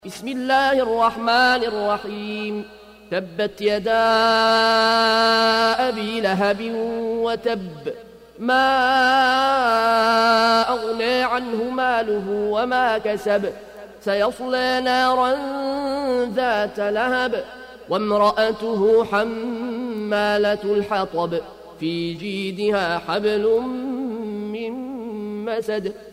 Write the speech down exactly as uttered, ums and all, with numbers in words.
بسم الله الرحمن الرحيم. تبت يدا أبي لهب وتب، ما أغنى عنه ماله وما كسب، سيصلى نارا ذات لهب، وامرأته حمالة الحطب، في جيدها حبل من مسد.